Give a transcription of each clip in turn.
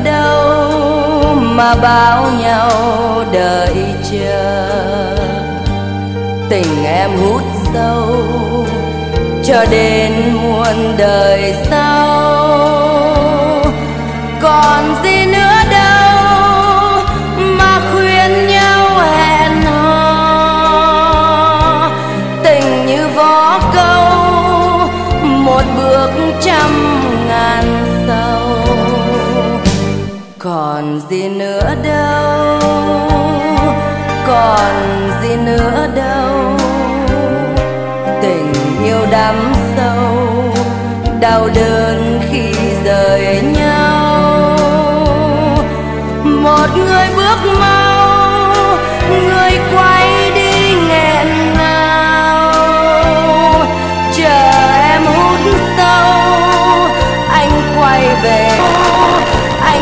đâu mà bao nhau đợi chờ. Tình em hút sâu cho đến muôn đời sau. Còn gì nữa đâu mà khuyên nhau hẹn hò. Tình như vó câu, một bước trăm ngàn sâu. Còn gì nữa đâu, còn gì nữa đâu. Tình yêu đắm sâu, đau đớn khi rời nhau. Một người bước mau, người quay đi nghẹn ngào. Chờ em hút sâu, anh quay về. Anh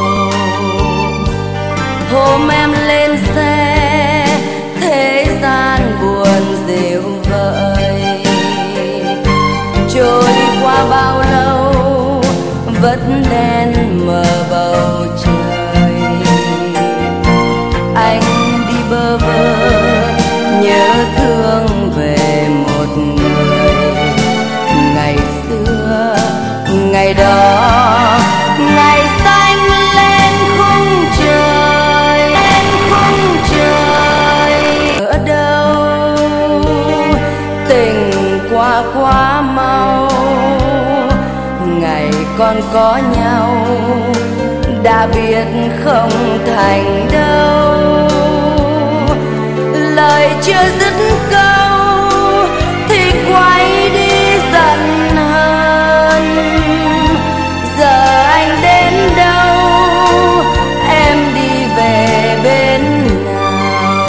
hôm em lên xe, thế gian buồn dịu vợi. Trôi qua bao lâu vẫn đen mờ bầu trời. Anh đi bơ vơ nhớ thương về một người. Ngày xưa, ngày đó, ngày xanh lên khung trời, lên khung trời. Ở đâu tình qua quá mau, ngày còn có nhau đã biết không thành đâu. Lời chưa dứt câu thì quay đi giận hờn. Giờ anh đến đâu, em đi về bên nào.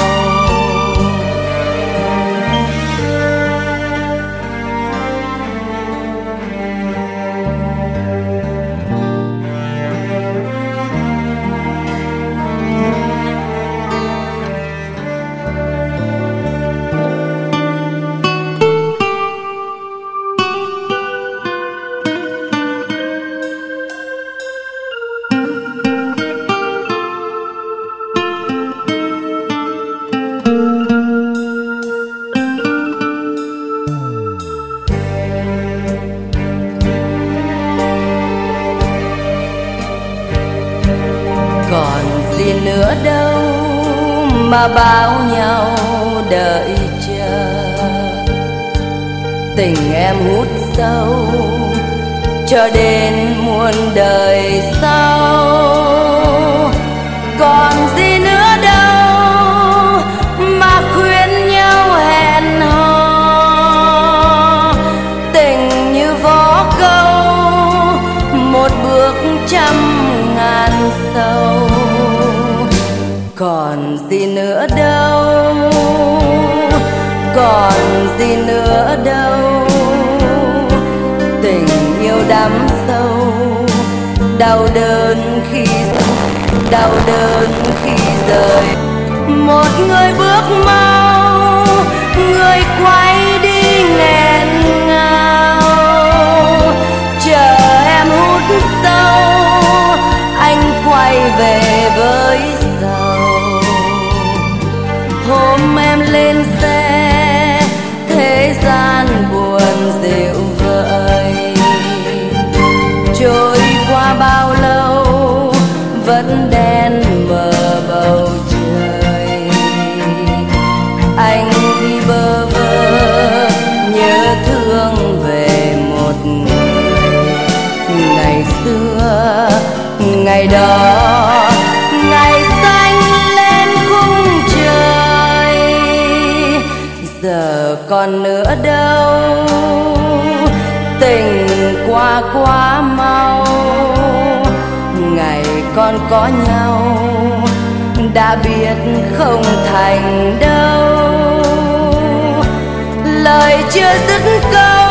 Còn gì nữa đâu mà bao nhau đợi chờ. Tình em hút sâu cho đến muôn đời sau. Còn gì nữa đâu mà khuyên nhau hẹn hò. Tình như vó câu, một bước trăm ngàn sâu. Còn gì nữa đâu, còn gì nữa đâu. Tình yêu đắm sâu, đau đớn khi rời. Một người bước mau, người quay đi nghẹn ngào. Chờ em hút sâu, anh quay về với sầu. Hôm em lên xe, thế gian buồn dịu vợi. Trôi qua bao lâu vẫn đen mờ bầu trời. Anh đi bơ vơ nhớ thương về một người. Ngày xưa, ngày đó, ngày xanh lên khung trời. Giờ còn nữa đâu, tình qua quá mau. Ngày còn có nhau đã biết không thành đâu. Lời chưa dứt câu